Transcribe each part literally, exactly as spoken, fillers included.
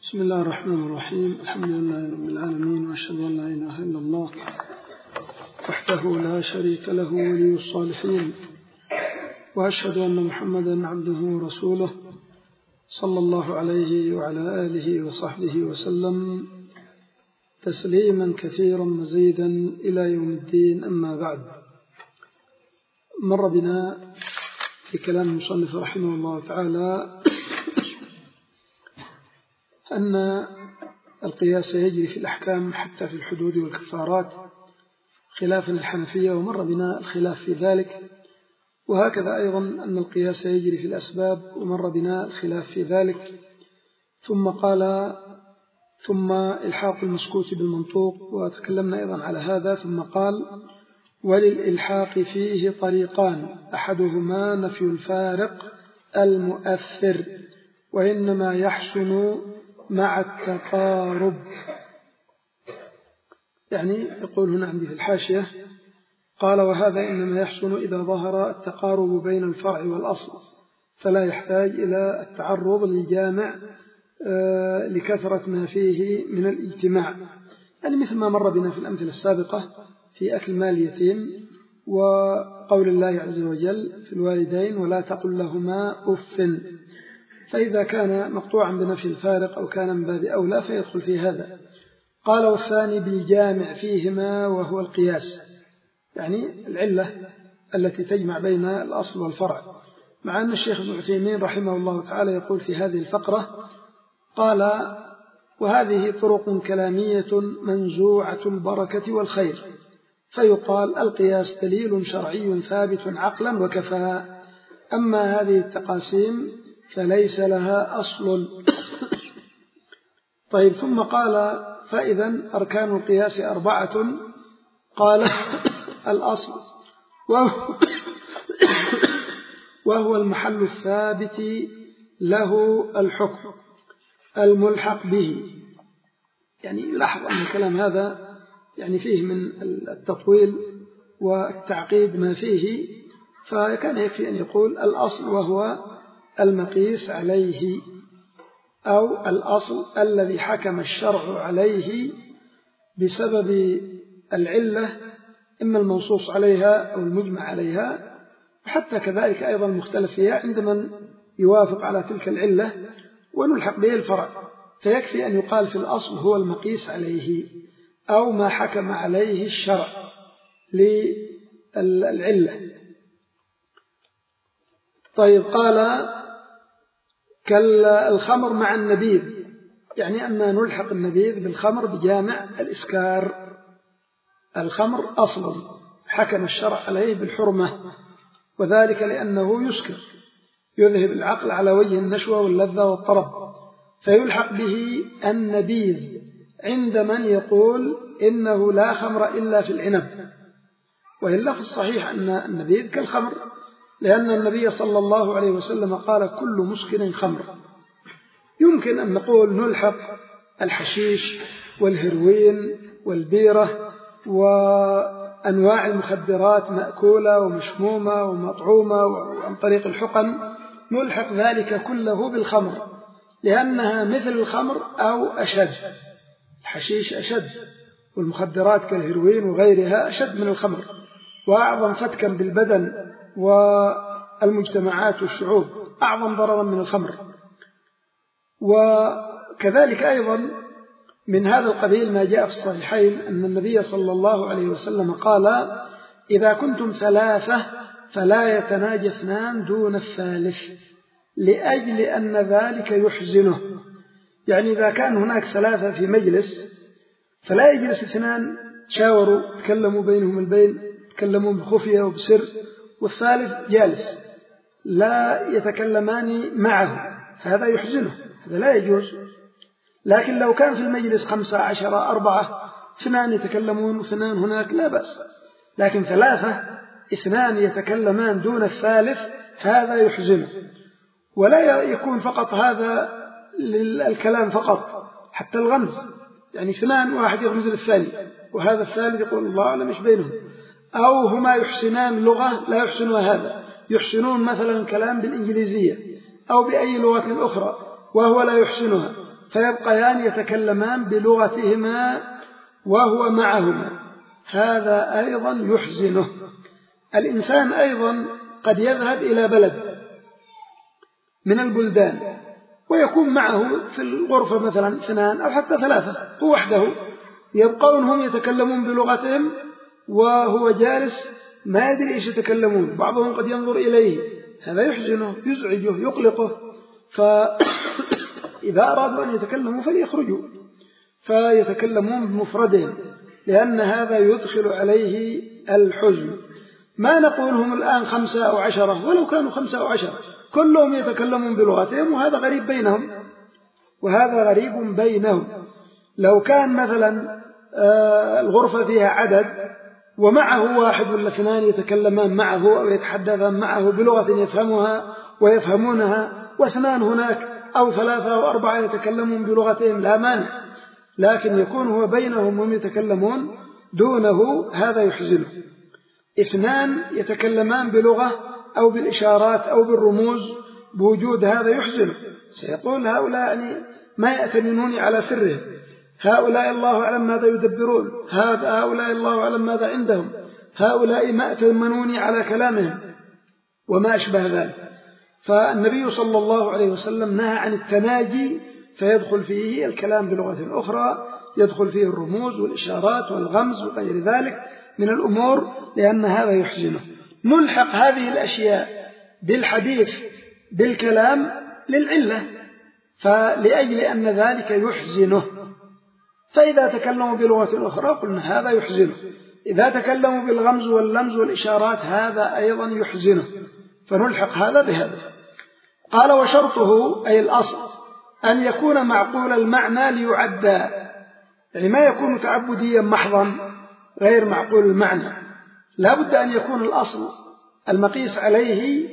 بسم الله الرحمن الرحيم. الحمد لله رب العالمين، وأشهد أن لا إله إلا الله وحده لا شريك له ولي الصالحين، وأشهد أن محمدا عبده ورسوله صلى الله عليه وعلى آله وصحبه وسلم تسليما كثيرا مزيدا إلى يوم الدين. أما بعد، مر بنا في كلام المصنف رحمه الله تعالى أن القياس يجري في الأحكام حتى في الحدود والكفارات خلافا الحنفية، ومر بنا الخلاف في ذلك، وهكذا أيضا أن القياس يجري في الأسباب، ومر بنا الخلاف في ذلك. ثم قال ثم إلحاق المسكوت بالمنطوق، وتكلمنا أيضا على هذا. ثم قال وللإلحاق فيه طريقان، أحدهما نفي الفارق المؤثر، وإنما يحسن مع التقارب. يعني يقول هنا عندي في الحاشية، قال وهذا إنما يحسن إذا ظهر التقارب بين الفرع والأصل، فلا يحتاج إلى التعرض للجامع لكثرة ما فيه من الاجتماع، يعني مثل ما مر بنا في الأمثلة السابقة في أكل مال اليتيم، وقول الله عز وجل في الوالدين ولا تقل لهما أف، فإذا كان مقطوعا بنفي الفارق أو كان من باب أولى فيدخل في هذا. قال والثاني بالجامع فيهما وهو القياس، يعني العلة التي تجمع بين الأصل والفرع، مع أن الشيخ ابن عثيمين رحمه الله تعالى يقول في هذه الفقرة، قال وهذه طرق كلامية منزوعة البركة والخير، فيقال القياس دليل شرعي ثابت عقلا وكفى، أما هذه التقاسيم فليس لها أصل. طيب، ثم قال فإذا أركان القياس أربعة، قال الأصل وهو, وهو المحل الثابت له الحكم الملحق به. يعني يلاحظ أن الكلام هذا يعني فيه من التطويل والتعقيد ما فيه، فكان يكفي أن يقول الأصل وهو المقيس عليه، أو الأصل الذي حكم الشرع عليه بسبب العلة، إما المنصوص عليها أو المجمع عليها، وحتى كذلك أيضا المختلف فيها عند من يوافق على تلك العلة ونلحق به الفرع، فيكفي أن يقال في الأصل هو المقيس عليه أو ما حكم عليه الشرع للعلة. طيب، قال كالخمر مع النبيذ، يعني أما نلحق النبيذ بالخمر بجامع الإسكار. الخمر أصلا حكم الشرع عليه بالحرمة، وذلك لأنه يسكر، يذهب العقل على وجه النشوة واللذة والطرب، فيلحق به النبيذ عند من يقول إنه لا خمر إلا في العنب، وإلا في الصحيح أن النبيذ كالخمر، لأن النبي صلى الله عليه وسلم قال كل مسكر خمر. يمكن أن نقول نلحق الحشيش والهيروين والبيرة وأنواع المخدرات مأكولة ومشمومة ومطعومة وعن طريق الحقن، نلحق ذلك كله بالخمر لأنها مثل الخمر أو أشد. الحشيش أشد، والمخدرات كالهيروين وغيرها أشد من الخمر، وأعظم فتكا بالبدن والمجتمعات والشعوب، أعظم ضررا من الخمر. وكذلك أيضا من هذا القبيل ما جاء في الصحيحين أن النبي صلى الله عليه وسلم قال إذا كنتم ثلاثة فلا يتناجى اثنان دون الثالث، لأجل أن ذلك يحزنه. يعني إذا كان هناك ثلاثة في مجلس فلا يجلس اثنان تشاوروا تكلموا بينهم البين، تكلموا بخفية وبسر، والثالث جالس لا يتكلمان معه، هذا يحزنه، هذا لا يجوز. لكن لو كان في المجلس خمسة عشر أربعة، اثنان يتكلمون واثنان هناك لا بأس، لكن ثلاثة اثنان يتكلمان دون الثالث هذا يحزنه. ولا يكون فقط هذا للكلام فقط، حتى الغمز، يعني اثنان واحد يغمز للثاني وهذا الثالث يقول الله أعلم إيش بينهم، أو هما يحسنان لغة لا يحسنها هذا، يحسنون مثلا كلام بالإنجليزية أو بأي لغة أخرى وهو لا يحسنها، فيبقيان يتكلمان بلغتهما وهو معهما، هذا أيضا يحزنه. الإنسان أيضا قد يذهب إلى بلد من البلدان ويكون معه في الغرفة مثلا اثنان أو حتى ثلاثة، هو وحده، يبقون هم يتكلمون بلغتهم وهو جالس ما يدري إيش يتكلمون، بعضهم قد ينظر إليه، هذا يحزنه يزعجه يقلقه، فإذا أرادوا أن يتكلموا فليخرجوا فيتكلمون بمفردهم، لأن هذا يدخل عليه الحزن. ما نقولهم الآن خمسة أو عشرة، ولو كانوا خمسة أو عشرة كلهم يتكلمون بلغتهم، وهذا غريب بينهم وهذا غريب بينهم. لو كان مثلا الغرفة فيها عدد ومعه واحد ولا اثنان يتكلمان معه أو يتحدثان معه بلغة يفهمها ويفهمونها، واثنان هناك أو ثلاثة أو أربعة يتكلمون بلغتهم لا مانع، لكن يكون هو بينهم وهم يتكلمون دونه، هذا يحزنه. اثنان يتكلمان بلغة أو بالإشارات أو بالرموز بوجود هذا يحزنه، سيقول هؤلاء يعني ما يأتمنون على سرهم، هؤلاء الله أعلم ماذا يدبرون، هؤلاء الله أعلم ماذا عندهم، هؤلاء ما أتمنوني على كلامهم وما أشبه ذلك. فالنبي صلى الله عليه وسلم نهى عن التناجي، فيدخل فيه الكلام بلغة أخرى، يدخل فيه الرموز والإشارات والغمز وغير ذلك من الأمور، لأن هذا يحزنه. نلحق هذه الأشياء بالحديث بالكلام للعلة، فلأجل أن ذلك يحزنه، فإذا تكلموا بلغة أخرى قلنا هذا يحزنه، إذا تكلموا بالغمز واللمز والإشارات هذا أيضا يحزنه، فنلحق هذا بهذا. قال وشرطه أي الأصل أن يكون معقول المعنى ليعدى، يعني ما يكون تعبديا محضا غير معقول المعنى، لا بد أن يكون الأصل المقيس عليه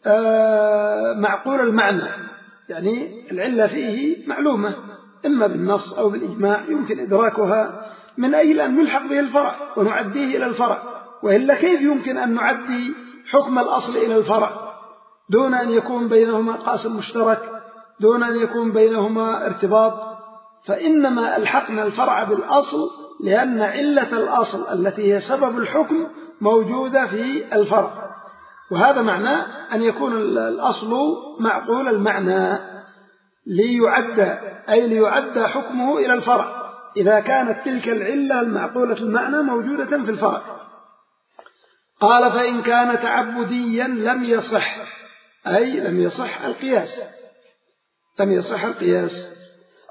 معقول المعنى، يعني العلة فيه معلومة إما بالنص أو بالإجماع يمكن إدراكها، من أجل أن نلحق به الفرع ونعديه إلى الفرع، وإلا كيف يمكن أن نعدي حكم الأصل إلى الفرع دون أن يكون بينهما قاسم مشترك، دون أن يكون بينهما ارتباط؟ فإنما ألحقنا الفرع بالأصل لأن علة الأصل التي هي سبب الحكم موجودة في الفرع، وهذا معنى أن يكون الأصل معقول المعنى ليعدى، أي ليعدى حكمه إلى الفرع إذا كانت تلك العلة المعقولة المعنى موجودة في الفرع. قال فإن كان تعبديا لم يصح، أي لم يصح القياس، لم يصح القياس.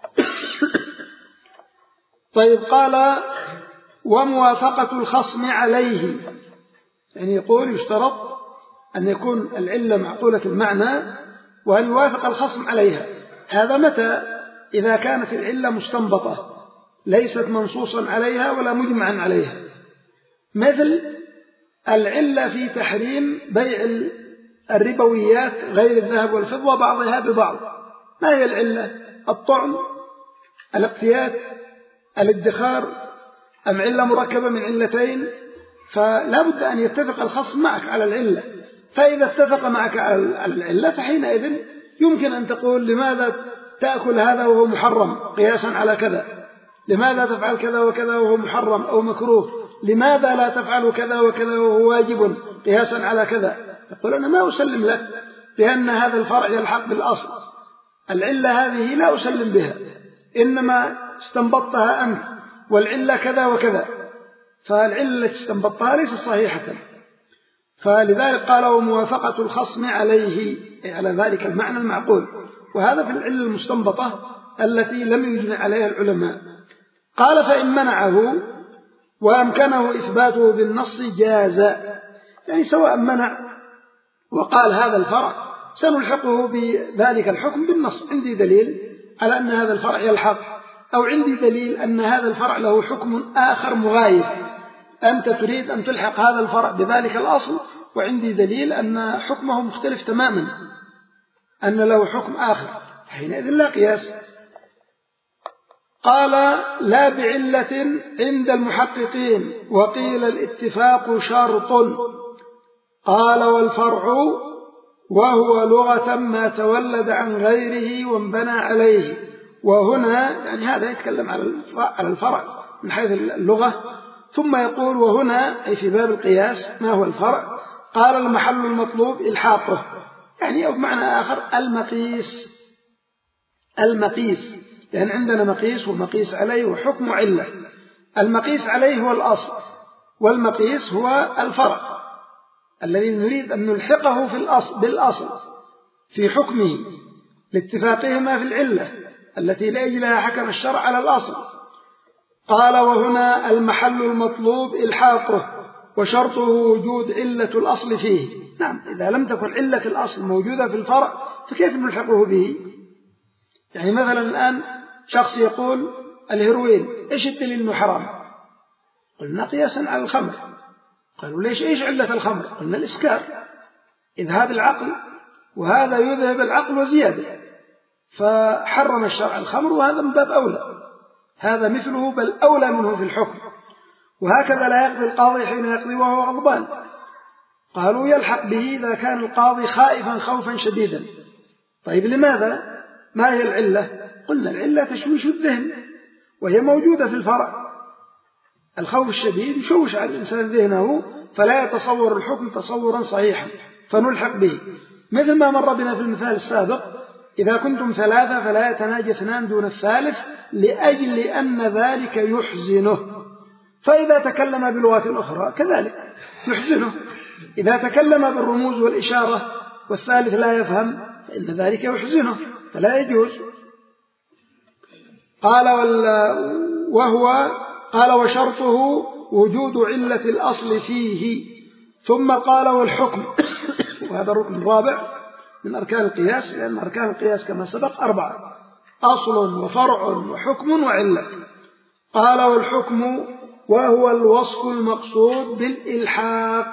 طيب قال وموافقة الخصم عليه، يعني يقول يشترط أن يكون العلة معقولة المعنى وأن يوافق الخصم عليها. هذا متى؟ إذا كانت العلة مستنبطة ليست منصوصا عليها ولا مجمعا عليها، مثل العلة في تحريم بيع الربويات غير الذهب والفضة بعضها ببعض. ما هي العلة؟ الطعن، الاقتيات، الادخار، أم علة مركبة من علتين؟ فلا بد أن يتفق الخصم معك على العلة، فإذا اتفق معك على العلة فحينئذ يمكن أن تقول لماذا تأكل هذا وهو محرم قياسا على كذا، لماذا تفعل كذا وكذا وهو محرم أو مكروه، لماذا لا تفعل كذا وكذا وهو واجب قياسا على كذا. يقول أنا ما أسلم لك بأن هذا الفرع يلحق بالأصل، العلة هذه لا أسلم بها، إنما استنبطتها أنت، والعلة كذا وكذا، فالعلة التي استنبطتها ليست صحيحة. فلذلك قال وموافقة الخصم عليه، على ذلك المعنى المعقول، وهذا في العلة المستنبطة التي لم يجمع عليها العلماء. قال فإن منعه وأمكنه إثباته بالنص جاز، يعني سواء منع وقال هذا الفرع سنلحقه بذلك الحكم بالنص، عندي دليل على أن هذا الفرع يلحق، أو عندي دليل أن هذا الفرع له حكم آخر مغاير، أنت تريد أن تلحق هذا الفرع بذلك الأصل وعندي دليل أن حكمه مختلف تماما، أن له حكم آخر، حينئذ لا قياس. قال لا بعلة عند المحققين، وقيل الاتفاق شرط. قال والفرع وهو لغة ما تولد عن غيره وانبنى عليه، وهنا يعني هذا يتكلم على الفرع من حيث اللغة. ثم يقول وهنا أي في باب القياس ما هو الفرع؟ قال المحل المطلوب إلحاقه، يعني أو بمعنى آخر المقيس. المقيس لأن يعني عندنا مقيس ومقيس عليه وحكم علة. المقيس عليه هو الأصل، والمقيس هو الفرع الذي نريد أن نلحقه في الأصل بالأصل في حكمه لاتفاقهما في العلة التي لأجلها حكم الشرع على الأصل. قال وهنا المحل المطلوب إلحاقه وشرطه وجود علة الأصل فيه. نعم، إذا لم تكن علة الأصل موجودة في الفرع فكيف نلحقه به؟ يعني مثلا الآن شخص يقول الهيروين إيش الدليل إنه حرام؟ قلنا قياسا على الخمر. قالوا ليش إيش علة الخمر؟ قلنا الإسكار، إذهاب العقل، وهذا يذهب العقل وزيادة، فحرم الشرع الخمر، وهذا من باب أولى، هذا مثله بل أولى منه في الحكم. وهكذا لا يقضي القاضي حين يقضي وهو غضبان. قالوا يلحق به إذا كان القاضي خائفا خوفا شديدا. طيب لماذا؟ ما هي العلة؟ قلنا العلة تشويش الذهن، وهي موجودة في الفرع. الخوف الشديد يشوش على الإنسان ذهنه فلا يتصور الحكم تصورا صحيحا فنلحق به. مثل ما مر بنا في المثال السابق، إذا كنتم ثلاثة فلا يتناجى اثنان دون الثالث لأجل أن ذلك يحزنه. فإذا تكلم بلغة أخرى كذلك يحزنه. إذا تكلم بالرموز والإشارة والثالث لا يفهم فإن ذلك يحزنه فلا يجوز. قال وهو قال وشرطه وجود علة الأصل فيه. ثم قال والحكم وهذا الركن الرابع من أركان القياس، لأن أركان القياس كما سبق أربعة: أصل وفرع وحكم وعلة. قال والحكم وهو الوصف المقصود بالإلحاق،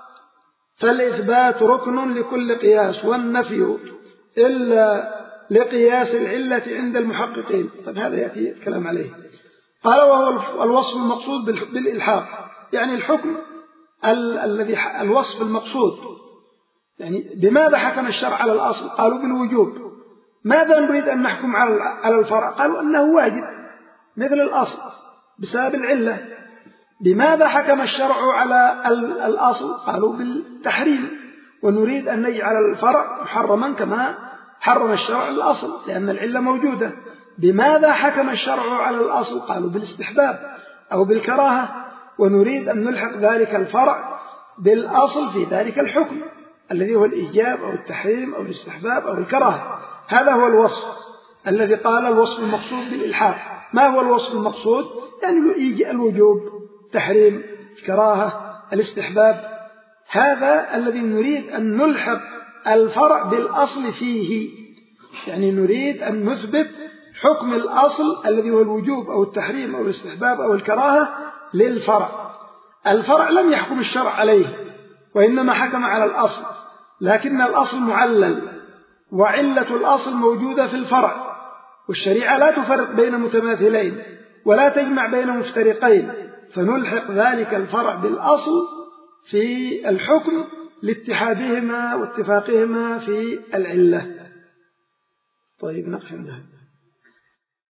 فالإثبات ركن لكل قياس والنفي إلا لقياس العلة عند المحققين. طيب هذا يأتي الكلام عليه. قال وهو الوصف المقصود بالإلحاق، يعني الحكم الذي الوصف المقصود. يعني بماذا حكم الشرع على الأصل؟ قالوا بالوجوب. ماذا نريد أن نحكم على الفرع؟ قالوا أنه واجب مثل الأصل بسبب العلة. بماذا حكم الشرع على الأصل؟ قالوا بالتحريم، ونريد أن نجعل الفرع محرما كما حرم الشرع الأصل لأن العلة موجودة. بماذا حكم الشرع على الأصل؟ قالوا بالاستحباب أو بالكراهة، ونريد أن نلحق ذلك الفرع بالأصل في ذلك الحكم الذي هو الإيجاب أو التحريم أو الاستحباب أو الكراهة. هذا هو الوصف الذي قال الوصف المقصود بالإلحاق. ما هو الوصف المقصود؟ يعني الوجوب، التحريم، الكراهة، الاستحباب. هذا الذي نريد أن نلحق الفرع بالأصل فيه، يعني نريد أن نثبت حكم الأصل الذي هو الوجوب أو التحريم أو الاستحباب أو الكراهة للفرع. الفرع لم يحكم الشرع عليه وإنما حكم على الأصل، لكن الأصل معلل وعلة الأصل موجودة في الفرع، والشريعة لا تفرق بين متماثلين ولا تجمع بين مفترقين، فنلحق ذلك الفرع بالأصل في الحكم لاتحادهما واتفاقهما في العلة. طيب نقف عندها.